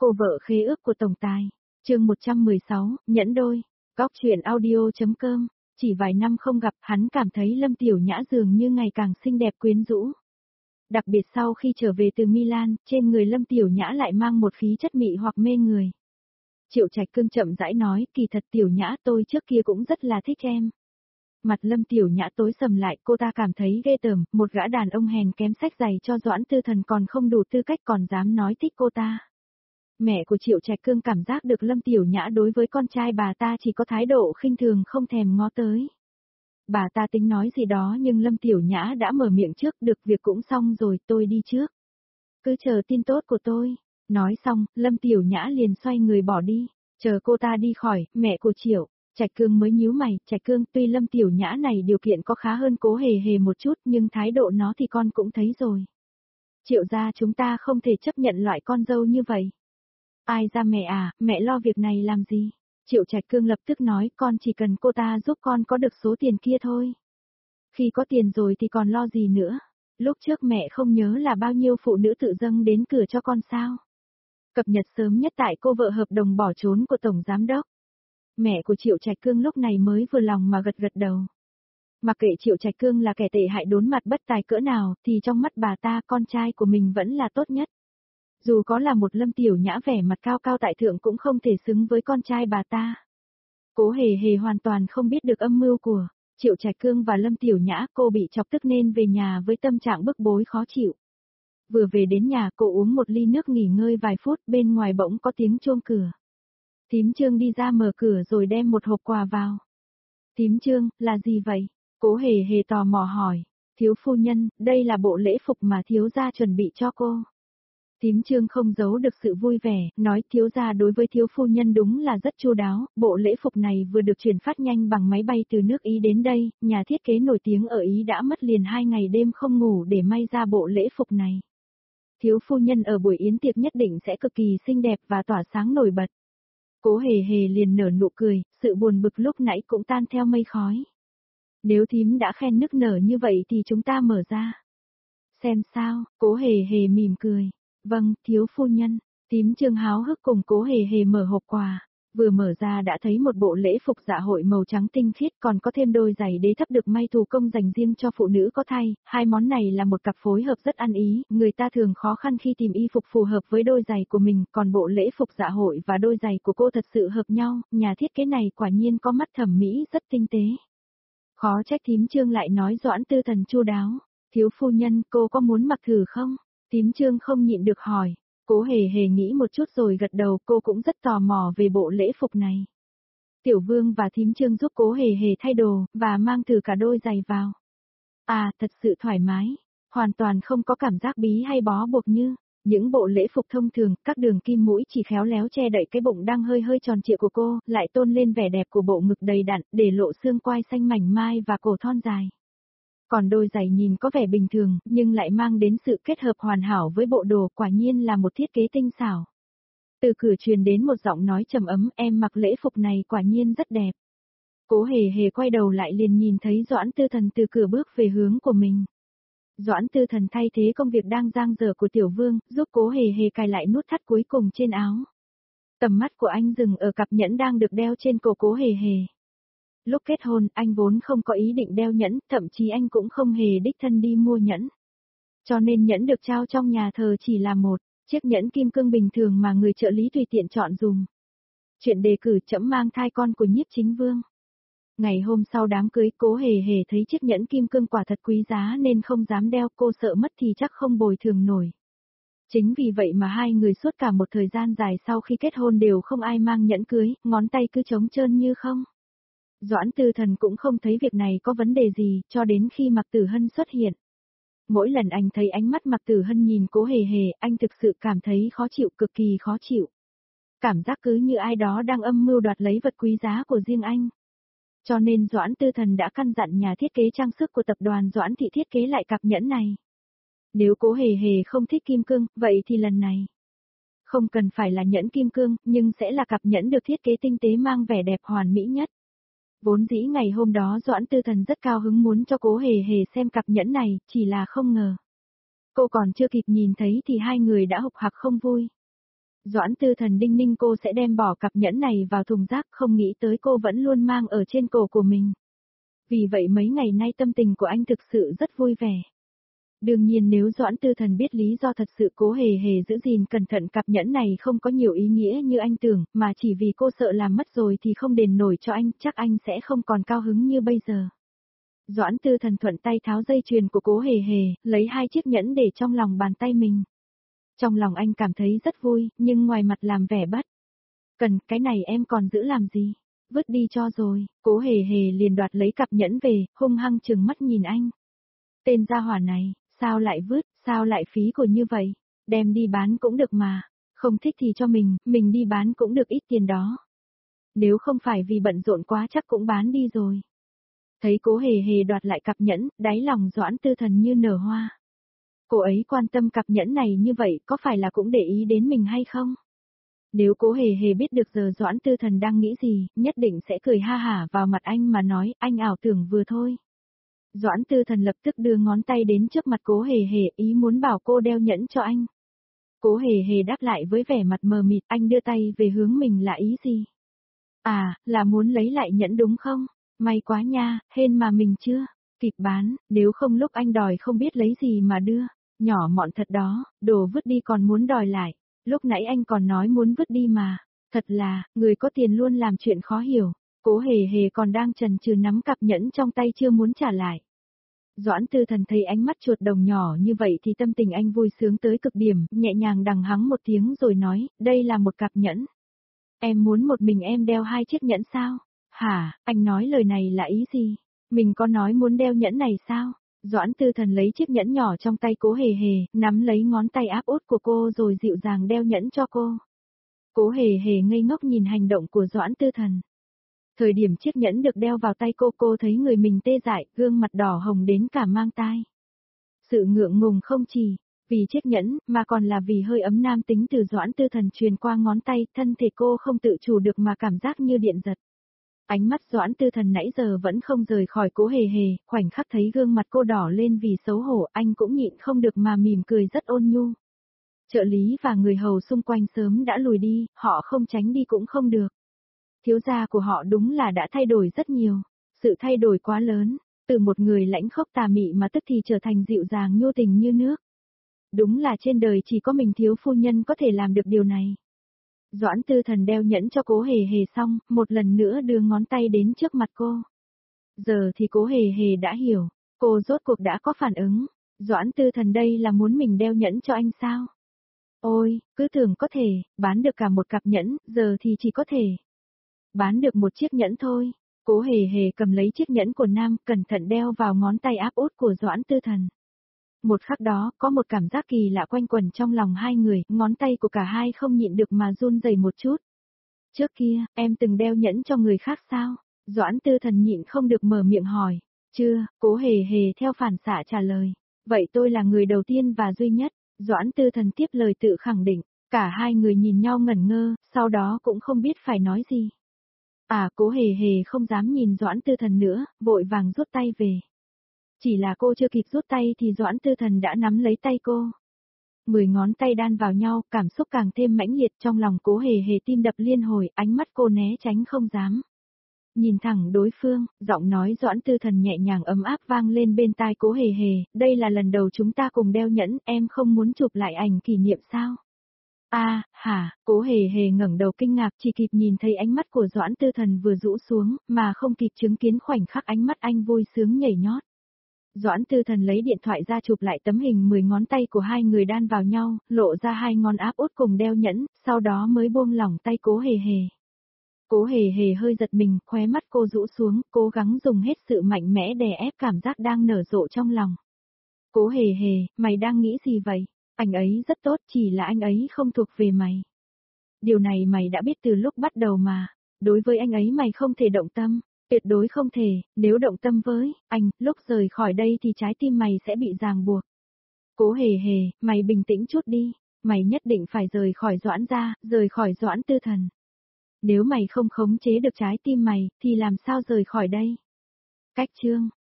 Cô vợ khế ước của tổng tài. Chương 116, nhẫn đôi. Góc truyện audio.com. Chỉ vài năm không gặp, hắn cảm thấy Lâm Tiểu Nhã dường như ngày càng xinh đẹp quyến rũ. Đặc biệt sau khi trở về từ Milan, trên người Lâm Tiểu Nhã lại mang một khí chất mị hoặc mê người. Triệu Trạch Cương chậm rãi nói, kỳ thật Tiểu Nhã tôi trước kia cũng rất là thích em. Mặt Lâm Tiểu Nhã tối sầm lại, cô ta cảm thấy ghê tởm, một gã đàn ông hèn kém xách giày cho Doãn Tư Thần còn không đủ tư cách còn dám nói thích cô ta. Mẹ của Triệu Trạch Cương cảm giác được Lâm Tiểu Nhã đối với con trai bà ta chỉ có thái độ khinh thường không thèm ngó tới. Bà ta tính nói gì đó nhưng Lâm Tiểu Nhã đã mở miệng trước, được việc cũng xong rồi, tôi đi trước. Cứ chờ tin tốt của tôi. Nói xong, Lâm Tiểu Nhã liền xoay người bỏ đi. Chờ cô ta đi khỏi, mẹ của Triệu Trạch Cương mới nhíu mày. Trạch Cương, tuy Lâm Tiểu Nhã này điều kiện có khá hơn Cố Hề Hề một chút nhưng thái độ nó thì con cũng thấy rồi. Triệu gia chúng ta không thể chấp nhận loại con dâu như vậy. Ai ra mẹ à, mẹ lo việc này làm gì? Triệu Trạch Cương lập tức nói, con chỉ cần cô ta giúp con có được số tiền kia thôi. Khi có tiền rồi thì còn lo gì nữa? Lúc trước mẹ không nhớ là bao nhiêu phụ nữ tự dâng đến cửa cho con sao? Cập nhật sớm nhất tại cô vợ hợp đồng bỏ trốn của Tổng Giám Đốc. Mẹ của Triệu Trạch Cương lúc này mới vừa lòng mà gật gật đầu. Mặc kệ Triệu Trạch Cương là kẻ tệ hại đốn mặt bất tài cỡ nào, thì trong mắt bà ta con trai của mình vẫn là tốt nhất. Dù có là một Lâm Tiểu Nhã vẻ mặt cao cao tại thượng cũng không thể xứng với con trai bà ta. Cố Hề Hề hoàn toàn không biết được âm mưu của Triệu Trạch Cương và Lâm Tiểu Nhã, cô bị chọc tức nên về nhà với tâm trạng bức bối khó chịu. Vừa về đến nhà cô uống một ly nước nghỉ ngơi vài phút, bên ngoài bỗng có tiếng chuông cửa. Thím Trương đi ra mở cửa rồi đem một hộp quà vào. Thím Trương, là gì vậy? Cố Hề Hề tò mò hỏi. Thiếu phu nhân, đây là bộ lễ phục mà thiếu gia chuẩn bị cho cô. Thím Trương không giấu được sự vui vẻ, nói thiếu gia đối với thiếu phu nhân đúng là rất chu đáo, bộ lễ phục này vừa được chuyển phát nhanh bằng máy bay từ nước Ý đến đây, nhà thiết kế nổi tiếng ở Ý đã mất liền 2 ngày đêm không ngủ để may ra bộ lễ phục này. Thiếu phu nhân ở buổi yến tiệc nhất định sẽ cực kỳ xinh đẹp và tỏa sáng nổi bật. Cố Hề Hề liền nở nụ cười, sự buồn bực lúc nãy cũng tan theo mây khói. Nếu thím đã khen nức nở như vậy thì chúng ta mở ra. Xem sao, Cố Hề Hề mỉm cười. Vâng, thiếu phu nhân. Thím Trương háo hức cùng Cố Hề Hề mở hộp quà. Vừa mở ra đã thấy một bộ lễ phục dạ hội màu trắng tinh khiết, còn có thêm đôi giày đế thấp được may thủ công dành riêng cho phụ nữ có thai. Hai món này là một cặp phối hợp rất ăn ý, người ta thường khó khăn khi tìm y phục phù hợp với đôi giày của mình, còn bộ lễ phục dạ hội và đôi giày của cô thật sự hợp nhau, nhà thiết kế này quả nhiên có mắt thẩm mỹ rất tinh tế. Khó trách thím Trương lại nói Doãn Tư Thần chu đáo. Thiếu phu nhân, cô có muốn mặc thử không? Thím Trương không nhịn được hỏi. Cố Hề Hề nghĩ một chút rồi gật đầu, cô cũng rất tò mò về bộ lễ phục này. Tiểu Vương và thím Trương giúp Cố Hề Hề thay đồ, và mang thử cả đôi giày vào. À, thật sự thoải mái, hoàn toàn không có cảm giác bí hay bó buộc như những bộ lễ phục thông thường, các đường kim mũi chỉ khéo léo che đậy cái bụng đang hơi hơi tròn trịa của cô, lại tôn lên vẻ đẹp của bộ ngực đầy đặn, để lộ xương quai xanh mảnh mai và cổ thon dài. Còn đôi giày nhìn có vẻ bình thường, nhưng lại mang đến sự kết hợp hoàn hảo với bộ đồ, quả nhiên là một thiết kế tinh xảo. Từ cửa truyền đến một giọng nói trầm ấm, em mặc lễ phục này quả nhiên rất đẹp. Cố Hề Hề quay đầu lại liền nhìn thấy Doãn Tư Thần từ cửa bước về hướng của mình. Doãn Tư Thần thay thế công việc đang dang dở của Tiểu Vương, giúp Cố Hề Hề cài lại nút thắt cuối cùng trên áo. Tầm mắt của anh dừng ở cặp nhẫn đang được đeo trên cổ Cố Hề Hề. Lúc kết hôn, anh vốn không có ý định đeo nhẫn, thậm chí anh cũng không hề đích thân đi mua nhẫn. Cho nên nhẫn được trao trong nhà thờ chỉ là một chiếc nhẫn kim cương bình thường mà người trợ lý tùy tiện chọn dùng. Chuyện đề cử trẫm mang thai con của Nhiếp Chính Vương. Ngày hôm sau đám cưới, Cố Hề Hề thấy chiếc nhẫn kim cương quả thật quý giá nên không dám đeo, cô sợ mất thì chắc không bồi thường nổi. Chính vì vậy mà hai người suốt cả một thời gian dài sau khi kết hôn đều không ai mang nhẫn cưới, ngón tay cứ trống trơn như không. Doãn Tư Thần cũng không thấy việc này có vấn đề gì, cho đến khi Mạc Tử Hân xuất hiện. Mỗi lần anh thấy ánh mắt Mạc Tử Hân nhìn Cố Hề Hề, anh thực sự cảm thấy khó chịu, cực kỳ khó chịu. Cảm giác cứ như ai đó đang âm mưu đoạt lấy vật quý giá của riêng anh. Cho nên Doãn Tư Thần đã căn dặn nhà thiết kế trang sức của tập đoàn Doãn Thị thiết kế lại cặp nhẫn này. Nếu Cố Hề Hề không thích kim cương, vậy thì lần này không cần phải là nhẫn kim cương, nhưng sẽ là cặp nhẫn được thiết kế tinh tế mang vẻ đẹp hoàn mỹ nhất. Vốn dĩ ngày hôm đó Doãn Tư Thần rất cao hứng muốn cho Cố Hề Hề xem cặp nhẫn này, chỉ là không ngờ. Cô còn chưa kịp nhìn thấy thì hai người đã hục hặc không vui. Doãn Tư Thần đinh ninh cô sẽ đem bỏ cặp nhẫn này vào thùng rác, không nghĩ tới cô vẫn luôn mang ở trên cổ của mình. Vì vậy mấy ngày nay tâm tình của anh thực sự rất vui vẻ. Đương nhiên nếu Doãn Tư Thần biết lý do thật sự Cố Hề Hề giữ gìn cẩn thận cặp nhẫn này không có nhiều ý nghĩa như anh tưởng, mà chỉ vì cô sợ làm mất rồi thì không đền nổi cho anh, chắc anh sẽ không còn cao hứng như bây giờ. Doãn Tư Thần thuận tay tháo dây chuyền của Cố Hề Hề, lấy 2 chiếc nhẫn để trong lòng bàn tay mình. Trong lòng anh cảm thấy rất vui, nhưng ngoài mặt làm vẻ bất. Cần, cái này em còn giữ làm gì? Vứt đi cho rồi. Cố Hề Hề liền đoạt lấy cặp nhẫn về, hung hăng trừng mắt nhìn anh. Tên gia hỏa này, sao lại vứt, sao lại phí của như vậy? Đem đi bán cũng được mà. Không thích thì cho mình đi bán cũng được ít tiền đó. Nếu không phải vì bận rộn quá chắc cũng bán đi rồi. Thấy Cố Hề Hề đoạt lại cặp nhẫn, đáy lòng Doãn Tư Thần như nở hoa. Cô ấy quan tâm cặp nhẫn này như vậy có phải là cũng để ý đến mình hay không? Nếu Cố Hề Hề biết được giờ Doãn Tư Thần đang nghĩ gì, nhất định sẽ cười ha hả vào mặt anh mà nói, anh ảo tưởng vừa thôi. Doãn Tư Thần lập tức đưa ngón tay đến trước mặt Cố Hề Hề, ý muốn bảo cô đeo nhẫn cho anh. Cố Hề Hề đáp lại với vẻ mặt mờ mịt, anh đưa tay về hướng mình là ý gì? À, là muốn lấy lại nhẫn đúng không? May quá nha, hên mà mình chưa kịp bán, nếu không lúc anh đòi không biết lấy gì mà đưa. Nhỏ mọn thật đó, đồ vứt đi còn muốn đòi lại. Lúc nãy anh còn nói muốn vứt đi mà. Thật là, người có tiền luôn làm chuyện khó hiểu. Cố Hề Hề còn đang chần chừ nắm cặp nhẫn trong tay chưa muốn trả lại. Doãn Tư Thần thấy ánh mắt chuột đồng nhỏ như vậy thì tâm tình anh vui sướng tới cực điểm, nhẹ nhàng đằng hắng một tiếng rồi nói, đây là một cặp nhẫn. Em muốn một mình em đeo 2 chiếc nhẫn sao? Hả, anh nói lời này là ý gì? Mình có nói muốn đeo nhẫn này sao? Doãn Tư Thần lấy chiếc nhẫn nhỏ trong tay Cố Hề Hề, nắm lấy ngón tay áp út của cô rồi dịu dàng đeo nhẫn cho cô. Cố Hề Hề ngây ngốc nhìn hành động của Doãn Tư Thần. Thời điểm chiếc nhẫn được đeo vào tay cô thấy người mình tê dại, gương mặt đỏ hồng đến cả mang tai. Sự ngượng ngùng không chỉ vì chiếc nhẫn, mà còn là vì hơi ấm nam tính từ Doãn Tư Thần truyền qua ngón tay, thân thể cô không tự chủ được mà cảm giác như điện giật. Ánh mắt Doãn Tư Thần nãy giờ vẫn không rời khỏi Cố Hề Hề, khoảnh khắc thấy gương mặt cô đỏ lên vì xấu hổ, anh cũng nhịn không được mà mỉm cười rất ôn nhu. Trợ lý và người hầu xung quanh sớm đã lùi đi, họ không tránh đi cũng không được. Thiếu gia của họ đúng là đã thay đổi rất nhiều, sự thay đổi quá lớn, từ một người lãnh khốc tà mị mà tức thì trở thành dịu dàng nhu tình như nước. Đúng là trên đời chỉ có mình thiếu phu nhân có thể làm được điều này. Doãn Tư Thần đeo nhẫn cho Cố Hề Hề xong, một lần nữa đưa ngón tay đến trước mặt cô. Giờ thì Cố Hề Hề đã hiểu, cô rốt cuộc đã có phản ứng. Doãn Tư Thần đây là muốn mình đeo nhẫn cho anh sao? Ôi, cứ tưởng có thể, bán được cả một cặp nhẫn, giờ thì chỉ có thể bán được một chiếc nhẫn thôi. Cố Hề Hề cầm lấy chiếc nhẫn của nam, cẩn thận đeo vào ngón tay áp út của Doãn Tư Thần. Một khắc đó, có một cảm giác kỳ lạ quanh quẩn trong lòng hai người, ngón tay của cả hai không nhịn được mà run rẩy một chút. Trước kia, em từng đeo nhẫn cho người khác sao? Doãn Tư Thần nhịn không được mở miệng hỏi. Chưa, Cố Hề Hề theo phản xạ trả lời. Vậy tôi là người đầu tiên và duy nhất. Doãn Tư Thần tiếp lời tự khẳng định. Cả hai người nhìn nhau ngẩn ngơ, sau đó cũng không biết phải nói gì. Cố Hề Hề không dám nhìn Doãn Tư Thần nữa, vội vàng rút tay về. Chỉ là cô chưa kịp rút tay thì Doãn Tư Thần đã nắm lấy tay cô. 10 ngón tay đan vào nhau, cảm xúc càng thêm mãnh liệt trong lòng Cố Hề Hề tim đập liên hồi, ánh mắt cô né tránh không dám. Nhìn thẳng đối phương, giọng nói Doãn Tư Thần nhẹ nhàng ấm áp vang lên bên tai Cố Hề Hề, đây là lần đầu chúng ta cùng đeo nhẫn, em không muốn chụp lại ảnh kỷ niệm sao? Hả, Cố Hề Hề ngẩng đầu kinh ngạc chỉ kịp nhìn thấy ánh mắt của Doãn Tư Thần vừa rũ xuống, mà không kịp chứng kiến khoảnh khắc ánh mắt anh vui sướng nhảy nhót. Doãn Tư Thần lấy điện thoại ra chụp lại tấm hình 10 ngón tay của hai người đan vào nhau, lộ ra hai ngón áp út cùng đeo nhẫn, sau đó mới buông lỏng tay Cố Hề Hề. Cố Hề Hề hơi giật mình, khóe mắt cô rũ xuống, cố gắng dùng hết sự mạnh mẽ đè ép cảm giác đang nở rộ trong lòng. Cố Hề Hề, mày đang nghĩ gì vậy? Anh ấy rất tốt, chỉ là anh ấy không thuộc về mày. Điều này mày đã biết từ lúc bắt đầu mà, đối với anh ấy mày không thể động tâm. Tuyệt đối không thể, nếu động tâm với anh, lúc rời khỏi đây thì trái tim mày sẽ bị ràng buộc. Cố Hề Hề, mày bình tĩnh chút đi, mày nhất định phải rời khỏi Doãn gia, rời khỏi Doãn Tư Thần. Nếu mày không khống chế được trái tim mày, thì làm sao rời khỏi đây? Cách chương